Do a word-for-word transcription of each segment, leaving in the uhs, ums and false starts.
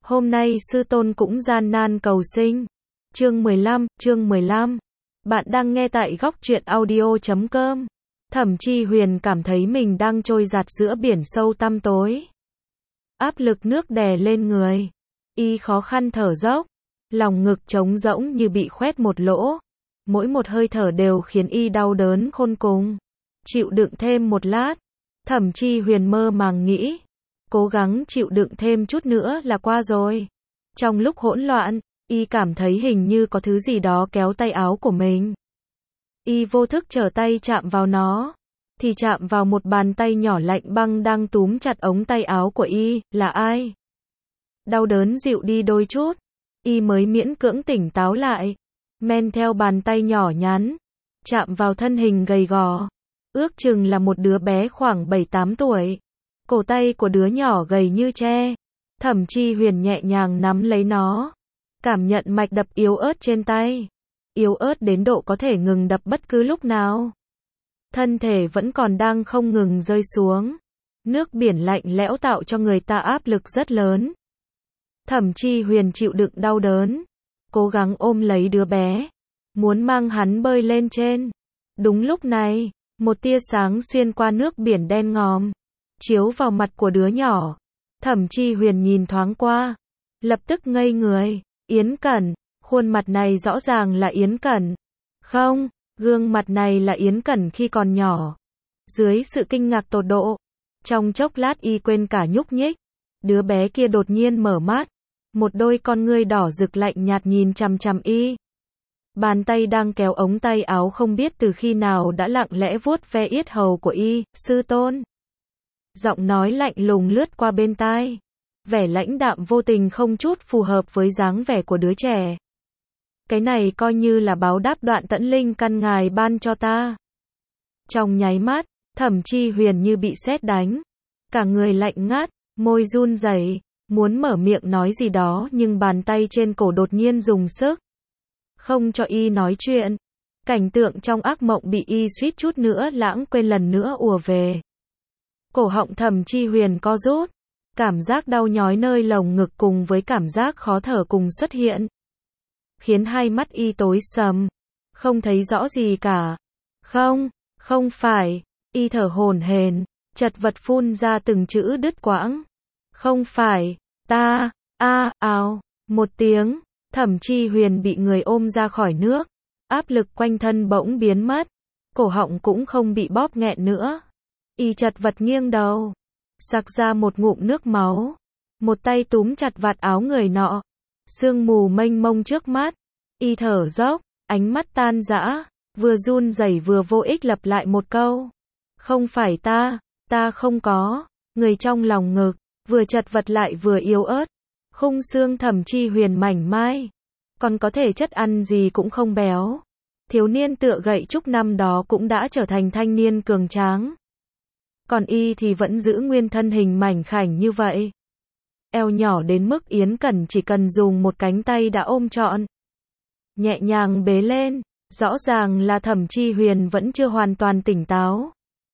Hôm nay sư tôn cũng gian nan cầu sinh. Chương mười lăm, chương mười lăm. Bạn đang nghe tại góc truyện audio chấm com. Thẩm Chi Huyền cảm thấy mình đang trôi dạt giữa biển sâu tăm tối. Áp lực nước đè lên người. Y khó khăn thở dốc. Lòng ngực trống rỗng như bị khoét một lỗ. Mỗi một hơi thở đều khiến y đau đớn khôn cùng. Chịu đựng thêm một lát. Thẩm Chi Huyền mơ màng nghĩ. Cố gắng chịu đựng thêm chút nữa là qua rồi. Trong lúc hỗn loạn, y cảm thấy hình như có thứ gì đó kéo tay áo của mình. Y vô thức trở tay chạm vào nó. Thì chạm vào một bàn tay nhỏ lạnh băng đang túm chặt ống tay áo của y. Là ai? Đau đớn dịu đi đôi chút. Y mới miễn cưỡng tỉnh táo lại. Men theo bàn tay nhỏ nhắn. Chạm vào thân hình gầy gò. Ước chừng là một đứa bé khoảng bảy tám tuổi. Cổ tay của đứa nhỏ gầy như tre. Thẩm Chi Huyền nhẹ nhàng nắm lấy nó. Cảm nhận mạch đập yếu ớt trên tay. Yếu ớt đến độ có thể ngừng đập bất cứ lúc nào. Thân thể vẫn còn đang không ngừng rơi xuống. Nước biển lạnh lẽo tạo cho người ta áp lực rất lớn. Thẩm Chi Huyền chịu đựng đau đớn. Cố gắng ôm lấy đứa bé. Muốn mang hắn bơi lên trên. Đúng lúc này, một tia sáng xuyên qua nước biển đen ngòm. Chiếu vào mặt của đứa nhỏ. Thẩm Chi Huyền nhìn thoáng qua. Lập tức ngây người. Yến Cẩn. Khuôn mặt này rõ ràng là Yến Cẩn. Không, gương mặt này là Yến Cẩn khi còn nhỏ. Dưới sự kinh ngạc tột độ. Trong chốc lát y quên cả nhúc nhích. Đứa bé kia đột nhiên mở mắt. Một đôi con ngươi đỏ rực lạnh nhạt nhìn chằm chằm y. Bàn tay đang kéo ống tay áo không biết từ khi nào đã lặng lẽ vuốt ve yết hầu của y. Sư tôn. Giọng nói lạnh lùng lướt qua bên tai. Vẻ lãnh đạm vô tình không chút phù hợp với dáng vẻ của đứa trẻ. Cái này coi như là báo đáp đoạn tẫn linh căn ngài ban cho ta. Trong nháy mắt, Thẩm Chi Huyền như bị sét đánh. Cả người lạnh ngắt, môi run rẩy, muốn mở miệng nói gì đó nhưng bàn tay trên cổ đột nhiên dùng sức. Không cho y nói chuyện. Cảnh tượng trong ác mộng bị y suýt chút nữa lãng quên lần nữa ùa về. Cổ họng Thẩm Chi Huyền co rút. Cảm giác đau nhói nơi lồng ngực cùng với cảm giác khó thở cùng xuất hiện. Khiến hai mắt y tối sầm. Không thấy rõ gì cả. Không, không phải. Y thở hổn hển, chật vật phun ra từng chữ đứt quãng. Không phải, ta, a, ào, một tiếng. Thẩm Chi Huyền bị người ôm ra khỏi nước. Áp lực quanh thân bỗng biến mất. Cổ họng cũng không bị bóp nghẹn nữa. Y chật vật nghiêng đầu. Sặc ra một ngụm nước máu. Một tay túm chặt vạt áo người nọ. Sương mù mênh mông trước mắt. Y thở dốc, ánh mắt tan rã. Vừa run rẩy vừa vô ích lặp lại một câu. Không phải ta, ta không có. Người trong lòng ngực, vừa chật vật lại vừa yếu ớt. Khung xương Thẩm Chi Huyền mảnh mai. Còn có thể chất ăn gì cũng không béo. Thiếu niên tựa gậy trúc năm đó cũng đã trở thành thanh niên cường tráng. Còn y thì vẫn giữ nguyên thân hình mảnh khảnh như vậy. Eo nhỏ đến mức Yến Cẩn chỉ cần dùng một cánh tay đã ôm trọn. Nhẹ nhàng bế lên. Rõ ràng là Thẩm Chi Huyền vẫn chưa hoàn toàn tỉnh táo.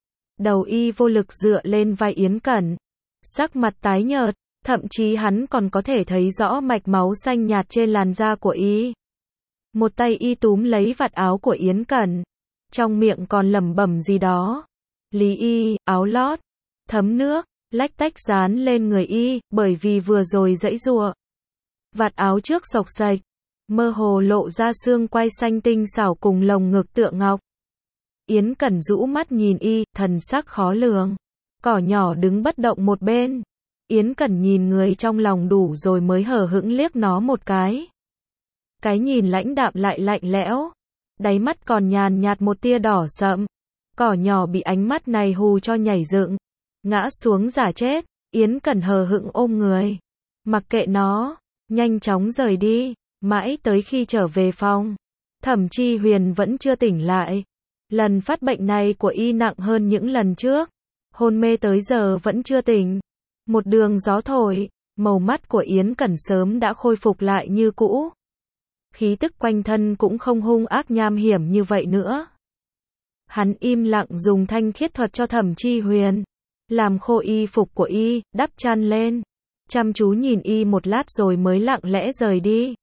Đầu y vô lực dựa lên vai Yến Cẩn. Sắc mặt tái nhợt. Thậm chí hắn còn có thể thấy rõ mạch máu xanh nhạt trên làn da của y. Một tay y túm lấy vạt áo của Yến Cẩn. Trong miệng còn lẩm bẩm gì đó. Lý y, áo lót, thấm nước, lách tách dán lên người y, bởi vì vừa rồi giãy giụa. Vạt áo trước xộc xệch, mơ hồ lộ ra xương quai xanh tinh xảo cùng lồng ngực tựa ngọc. Yến Cẩn rũ mắt nhìn y, thần sắc khó lường. Cỏ nhỏ đứng bất động một bên. Yến Cẩn nhìn người trong lòng đủ rồi mới hờ hững liếc nó một cái. Cái nhìn lãnh đạm lại lạnh lẽo. Đáy mắt còn nhàn nhạt một tia đỏ sậm. Cỏ nhỏ bị ánh mắt này hù cho nhảy dựng. Ngã xuống giả chết. Yến Cẩn hờ hững ôm người. Mặc kệ nó. Nhanh chóng rời đi. Mãi tới khi trở về phòng. Thẩm Chi Huyền vẫn chưa tỉnh lại. Lần phát bệnh này của y nặng hơn những lần trước. Hôn mê tới giờ vẫn chưa tỉnh. Một đường gió thổi. Màu mắt của Yến Cẩn sớm đã khôi phục lại như cũ. Khí tức quanh thân cũng không hung ác nham hiểm như vậy nữa. Hắn im lặng dùng thanh khiết thuật cho Thẩm Chi Huyền. Làm khô y phục của y, đắp chăn lên. chăm chú nhìn y một lát rồi mới lặng lẽ rời đi.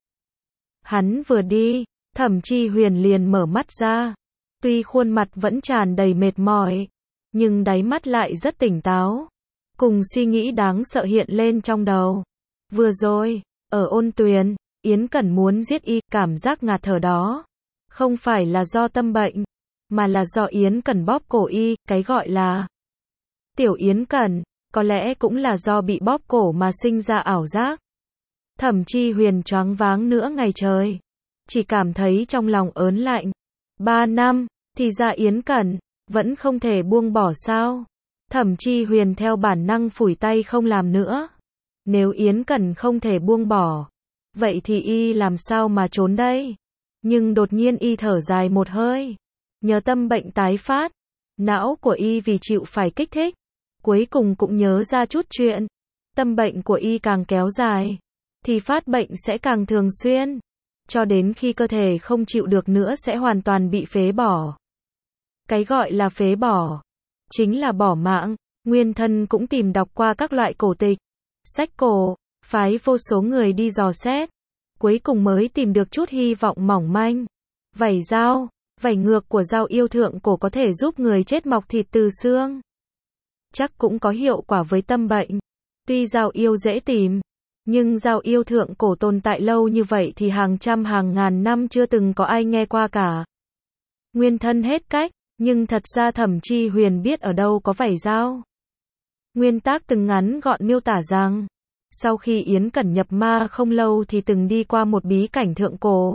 Hắn vừa đi, Thẩm Chi Huyền liền mở mắt ra. Tuy khuôn mặt vẫn tràn đầy mệt mỏi, nhưng đáy mắt lại rất tỉnh táo. Cùng suy nghĩ đáng sợ hiện lên trong đầu. Vừa rồi, ở ôn tuyền, Yến Cẩn muốn giết y, cảm giác ngạt thở đó. Không phải là do tâm bệnh, mà là do Yến Cẩn bóp cổ y, cái gọi là Tiểu Yến Cẩn, có lẽ cũng là do bị bóp cổ mà sinh ra ảo giác. Thẩm Chi Huyền choáng váng nửa ngày trời, chỉ cảm thấy trong lòng ớn lạnh. Ba năm, thì ra Yến Cẩn vẫn không thể buông bỏ sao? Thẩm Chi Huyền theo bản năng phủi tay không làm nữa. Nếu Yến Cẩn không thể buông bỏ, vậy thì y làm sao mà trốn đây? Nhưng đột nhiên y thở dài một hơi, nhớ tâm bệnh tái phát, não của y vì chịu phải kích thích, cuối cùng cũng nhớ ra chút chuyện. Tâm bệnh của y càng kéo dài, thì phát bệnh sẽ càng thường xuyên, cho đến khi cơ thể không chịu được nữa sẽ hoàn toàn bị phế bỏ. Cái gọi là phế bỏ, chính là bỏ mạng. Nguyên Thân cũng tìm đọc qua các loại cổ tịch, sách cổ, phái vô số người đi dò xét, cuối cùng mới tìm được chút hy vọng mỏng manh. Vảy dao, vảy ngược của dao yêu thượng cổ có thể giúp người chết mọc thịt từ xương. Chắc cũng có hiệu quả với tâm bệnh. Tuy dao yêu dễ tìm, nhưng dao yêu thượng cổ tồn tại lâu như vậy thì hàng trăm hàng ngàn năm chưa từng có ai nghe qua cả. Nguyên Thân hết cách, nhưng thật ra Thẩm Chi Huyền biết ở đâu có vảy dao. Nguyên Tác từng ngắn gọn miêu tả rằng, sau khi Yến Cẩn nhập ma không lâu thì từng đi qua một bí cảnh thượng cổ.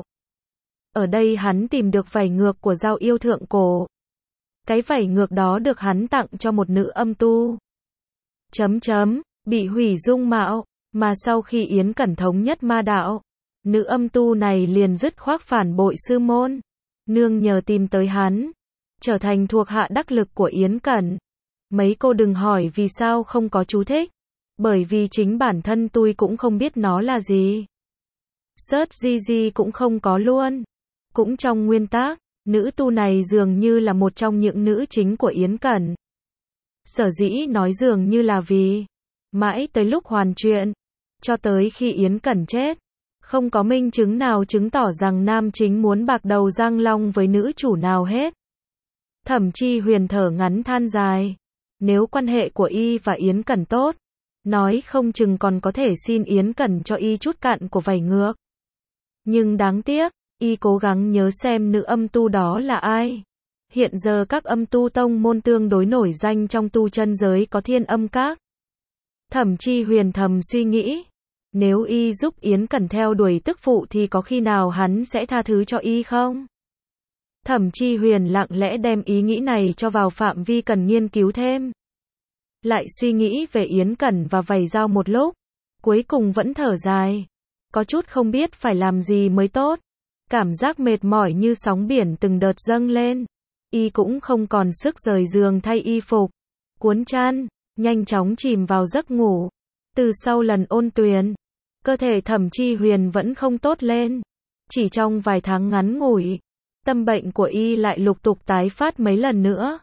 Ở đây hắn tìm được vảy ngược của dao yêu thượng cổ. Cái vảy ngược đó được hắn tặng cho một nữ âm tu. Chấm chấm, bị hủy dung mạo, mà sau khi Yến Cẩn thống nhất ma đạo, nữ âm tu này liền dứt khoát phản bội sư môn. Nương nhờ tìm tới hắn, trở thành thuộc hạ đắc lực của Yến Cẩn. Mấy cô đừng hỏi vì sao không có chú thích, bởi vì chính bản thân tôi cũng không biết nó là gì. Search gi gi cũng không có luôn. Cũng trong nguyên tác, nữ tu này dường như là một trong những nữ chính của Yến Cẩn. Sở dĩ nói dường như là vì, mãi tới lúc hoàn chuyện, cho tới khi Yến Cẩn chết, không có minh chứng nào chứng tỏ rằng nam chính muốn bạc đầu Giang Long với nữ chủ nào hết. Thẩm Chi Huyền thở ngắn than dài. Nếu quan hệ của y và Yến Cẩn tốt, nói không chừng còn có thể xin Yến Cẩn cho y chút cạn của vảy ngược. Nhưng đáng tiếc, y cố gắng nhớ xem nữ âm tu đó là ai. Hiện giờ các âm tu tông môn tương đối nổi danh trong tu chân giới có Thiên Âm Các. Thẩm Chi Huyền thầm suy nghĩ, nếu y giúp Yến Cẩn theo đuổi tức phụ thì có khi nào hắn sẽ tha thứ cho y không? Thẩm Chi Huyền lặng lẽ đem ý nghĩ này cho vào phạm vi cần nghiên cứu thêm. Lại suy nghĩ về Yến Cẩn và vảy dao một lúc, cuối cùng vẫn thở dài. Có chút không biết phải làm gì mới tốt. Cảm giác mệt mỏi như sóng biển từng đợt dâng lên. Y cũng không còn sức rời giường thay y phục, cuốn chăn, nhanh chóng chìm vào giấc ngủ. Từ sau lần ôn tuyền, cơ thể Thẩm Chi Huyền vẫn không tốt lên. Chỉ trong vài tháng ngắn ngủi, tâm bệnh của y lại lục tục tái phát mấy lần nữa.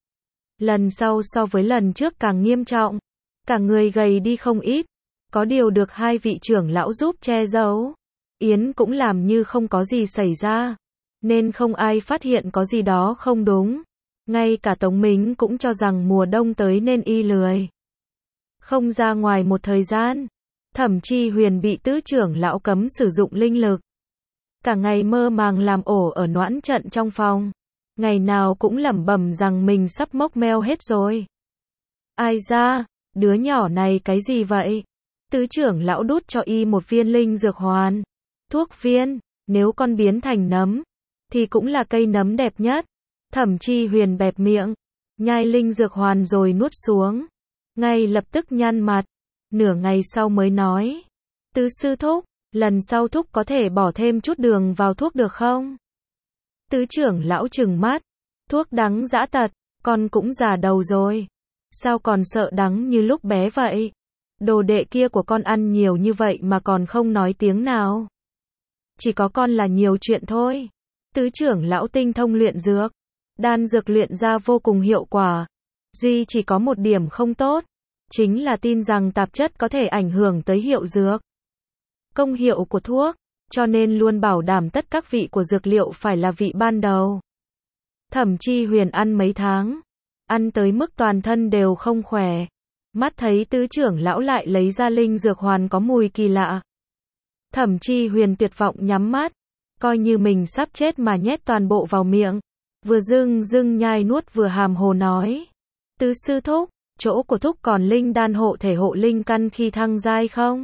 Lần sau so với lần trước càng nghiêm trọng, cả người gầy đi không ít. Có điều được hai vị trưởng lão giúp che giấu, Yến cũng làm như không có gì xảy ra, nên không ai phát hiện có gì đó không đúng. Ngay cả Tống Mính cũng cho rằng mùa đông tới nên y lười không ra ngoài một thời gian. Thẩm Chi Huyền bị tứ trưởng lão cấm sử dụng linh lực, cả ngày mơ màng làm ổ ở noãn trận trong phòng, ngày nào cũng lẩm bẩm rằng mình sắp mốc meo hết rồi. Ai ra, đứa nhỏ này cái gì vậy? Tứ trưởng lão đút cho y một viên linh dược hoàn. Thuốc viên, nếu con biến thành nấm, thì cũng là cây nấm đẹp nhất. Thẩm Chi Huyền bẹp miệng, nhai linh dược hoàn rồi nuốt xuống. Ngay lập tức nhăn mặt, nửa ngày sau mới nói. Tứ sư thúc, lần sau thúc có thể bỏ thêm chút đường vào thuốc được không? Tứ trưởng lão trừng mắt, thuốc đắng dã tật, con cũng già đầu rồi. Sao còn sợ đắng như lúc bé vậy? Đồ đệ kia của con ăn nhiều như vậy mà còn không nói tiếng nào. Chỉ có con là nhiều chuyện thôi. Tứ trưởng lão tinh thông luyện dược, đan dược luyện ra vô cùng hiệu quả. Duy chỉ có một điểm không tốt, chính là tin rằng tạp chất có thể ảnh hưởng tới hiệu dược, công hiệu của thuốc, cho nên luôn bảo đảm tất các vị của dược liệu phải là vị ban đầu. Thẩm Chi Huyền ăn mấy tháng, ăn tới mức toàn thân đều không khỏe. Mắt thấy tứ trưởng lão lại lấy ra linh dược hoàn có mùi kỳ lạ. Thẩm Chi Huyền tuyệt vọng nhắm mắt, coi như mình sắp chết mà nhét toàn bộ vào miệng. Vừa dưng dưng nhai nuốt vừa hàm hồ nói. Tứ sư thúc, chỗ của thúc còn linh đan hộ thể hộ linh căn khi thăng giai không?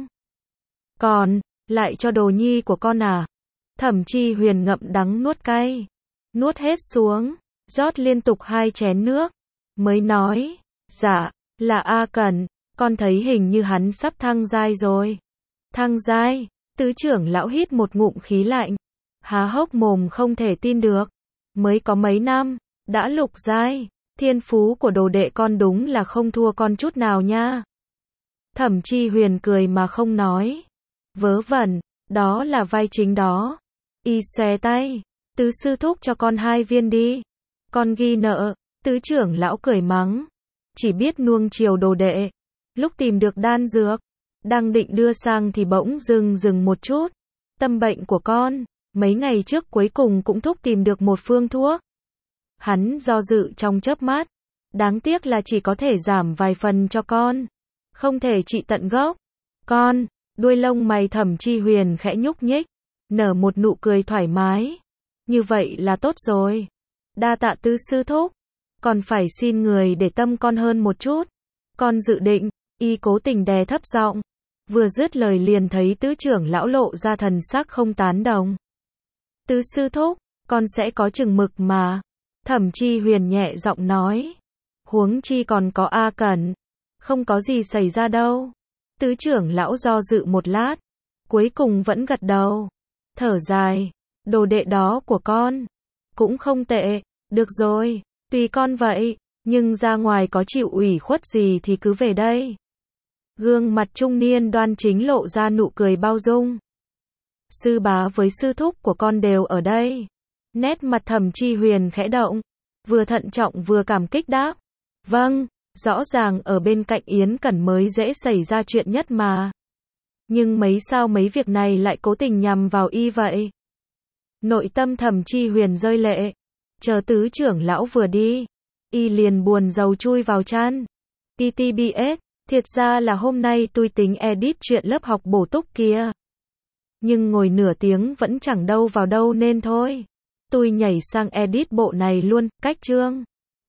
Còn, lại cho đồ nhi của con à? Thẩm Chi Huyền ngậm đắng nuốt cay. Nuốt hết xuống, rót liên tục hai chén nước. Mới nói, dạ, là A Cẩn, con thấy hình như hắn sắp thăng giai rồi. Thăng giai, tứ trưởng lão hít một ngụm khí lạnh. Há hốc mồm không thể tin được. Mới có mấy năm, đã lục giai, thiên phú của đồ đệ con đúng là không thua con chút nào nha. Thẩm Chi Huyền cười mà không nói. Vớ vẩn, đó là vai chính đó. Y xòe tay, tứ sư thúc cho con hai viên đi. Con ghi nợ, tứ trưởng lão cười mắng. Chỉ biết nuông chiều đồ đệ. Lúc tìm được đan dược, đang định đưa sang thì bỗng dừng dừng một chút. Tâm bệnh của con, mấy ngày trước cuối cùng cũng thúc tìm được một phương thuốc. Hắn do dự trong chớp mắt. Đáng tiếc là chỉ có thể giảm vài phần cho con. Không thể trị tận gốc. Con, đuôi lông mày Thẩm Chi Huyền khẽ nhúc nhích. Nở một nụ cười thoải mái. Như vậy là tốt rồi. Đa tạ tứ sư thúc. Còn phải xin người để tâm con hơn một chút. Con dự định, y cố tình đè thấp giọng. Vừa dứt lời liền thấy tứ trưởng lão lộ ra thần sắc không tán đồng. Tứ sư thúc, con sẽ có chừng mực mà. Thẩm Chi Huyền nhẹ giọng nói. Huống chi còn có A Cẩn. Không có gì xảy ra đâu. Tứ trưởng lão do dự một lát. Cuối cùng vẫn gật đầu. Thở dài. Đồ đệ đó của con. Cũng không tệ. Được rồi. Tùy con vậy. Nhưng ra ngoài có chịu ủy khuất gì thì cứ về đây. Gương mặt trung niên đoan chính lộ ra nụ cười bao dung. Sư bá với sư thúc của con đều ở đây. Nét mặt Thẩm Chi Huyền khẽ động. Vừa thận trọng vừa cảm kích đáp. Vâng, rõ ràng ở bên cạnh Yến Cẩn mới dễ xảy ra chuyện nhất mà. Nhưng mấy sao mấy việc này lại cố tình nhằm vào y vậy? Nội tâm Thẩm Chi Huyền rơi lệ. Chờ tứ trưởng lão vừa đi, y liền buồn rầu chui vào chăn. pê tê bê ét, thiệt ra là hôm nay tôi tính edit chuyện lớp học bổ túc kia. Nhưng ngồi nửa tiếng vẫn chẳng đâu vào đâu nên thôi. Tôi nhảy sang edit bộ này luôn, cách chương.